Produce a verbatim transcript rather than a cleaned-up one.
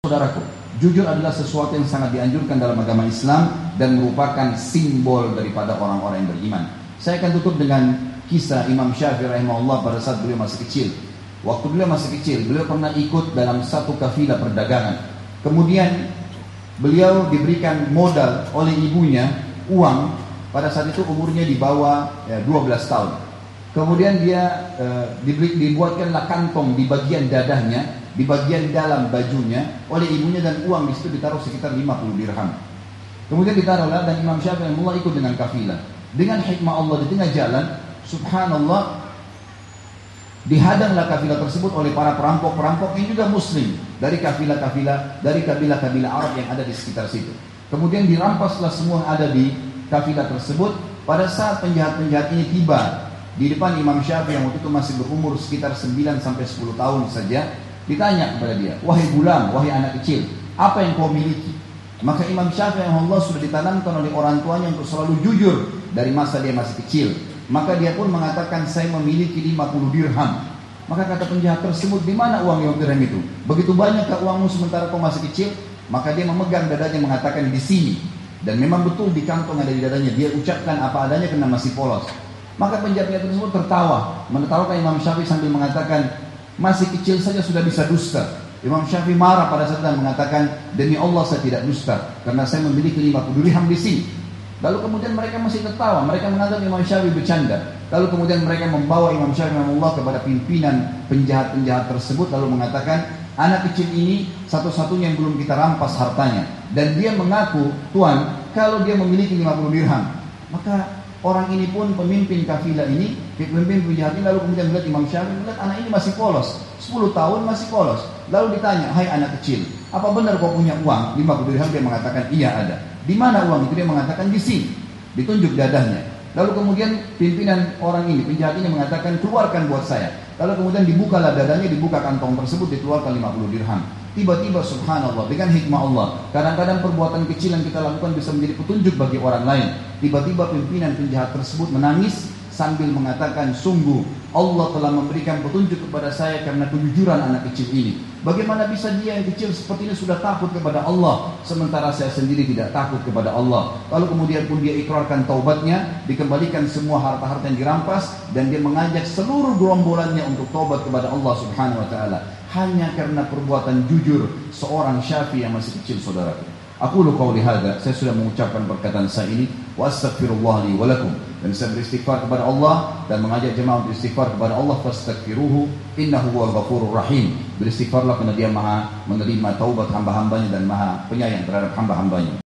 Saudaraku, jujur adalah sesuatu yang sangat dianjurkan dalam agama Islam dan merupakan simbol daripada orang-orang yang beriman. Saya akan tutup dengan kisah Imam Syafi'i rahimahullah pada saat beliau masih kecil. Waktu beliau masih kecil, beliau pernah ikut dalam satu kafilah perdagangan. Kemudian beliau diberikan modal oleh ibunya, uang. Pada saat itu umurnya di bawah ya, dua belas tahun. Kemudian dia e, diberi, dibuatkanlah kantong di bagian dadahnya, di bagian dalam bajunya oleh ibunya, dan uang di situ ditaruh sekitar lima puluh dirham. Kemudian ditaruhlah, dan Imam Syafi'i mulai ikut dengan kafilah. Dengan hikmah Allah di tengah jalan, subhanallah, dihadanglah kafilah tersebut oleh para perampok-perampok yang juga muslim dari kafilah-kafilah, dari kabilah-kabilah Arab yang ada di sekitar situ. Kemudian dirampaslah semua ada di kafilah tersebut. Pada saat penjahat-penjahat ini tiba di depan Imam Syafi'i yang waktu itu masih berumur sekitar sembilan sampai sepuluh tahun saja, ditanya kepada dia, "Wahai gulam, wahai anak kecil, apa yang kau miliki?" Maka Imam Syafi'i yang Allah sudah ditanamkan oleh orang tuanya untuk selalu jujur dari masa dia masih kecil. Maka dia pun mengatakan, "Saya memiliki lima puluh dirham." Maka kata penjahat tersebut, "Di mana uang lima puluh dirham itu? Begitu banyakkah uangmu sementara kau masih kecil?" Maka dia memegang dadanya mengatakan, "Di sini." Dan memang betul di kantong ada di dadanya. Dia ucapkan apa adanya karena masih polos. Maka penjahat tersebut tertawa, menertawakan Imam Syafi'i sambil mengatakan, "Masih kecil saja sudah bisa dusta." Imam Syafi'i marah pada saat itu mengatakan, "Demi Allah saya tidak dusta, karena saya memiliki lima puluh dirham di sini." Lalu kemudian mereka masih tertawa, mereka menganggap Imam Syafi'i bercanda. Lalu kemudian mereka membawa Imam Syafi'i rahimahullah kepada pimpinan penjahat-penjahat tersebut, lalu mengatakan, "Anak kecil ini satu-satunya yang belum kita rampas hartanya, dan dia mengaku, Tuan, kalau dia memiliki lima puluh dirham." Maka orang ini pun, pemimpin kafilah ini, pemimpin penjahat ini, lalu kemudian melihat Imam Syafi'i, melihat anak ini masih polos, sepuluh tahun masih polos. Lalu ditanya, "Hai anak kecil, apa benar kau punya uang lima puluh dirham?" Dia mengatakan, "Iya ada." "Di mana uang itu?" Dia mengatakan, "Di sini." Ditunjuk dadahnya. Lalu kemudian pimpinan orang ini, penjahat ini mengatakan, "Keluarkan buat saya." Lalu kemudian dibukalah dadanya, dibuka kantong tersebut, dikeluarkan lima puluh dirham. Tiba-tiba subhanallah, dengan hikmah Allah, kadang-kadang perbuatan kecil yang kita lakukan bisa menjadi petunjuk bagi orang lain. Tiba-tiba pimpinan penjahat tersebut menangis sambil mengatakan, "Sungguh Allah telah memberikan petunjuk kepada saya karena kejujuran anak kecil ini. Bagaimana bisa dia yang kecil seperti ini sudah takut kepada Allah, sementara saya sendiri tidak takut kepada Allah." Lalu kemudian pun dia ikrarkan taubatnya, dikembalikan semua harta-harta yang dirampas, dan dia mengajak seluruh gerombolannya untuk taubat kepada Allah Subhanahu wa taala, hanya karena perbuatan jujur seorang Syafi'i yang masih kecil, saudaraku. Aku lu qauli hadza, saya sudah mengucapkan perkataan saya ini, wa astaghfirullah li wa lakum, dan saya beristighfar kepada Allah dan mengajak jemaah untuk istighfar kepada Allah, fastaghfiruhu innahu huwal ghafurur rahim. Beristighfarlah karena dia Maha menerima taubat hamba-hambanya dan Maha penyayang terhadap hamba-hambanya.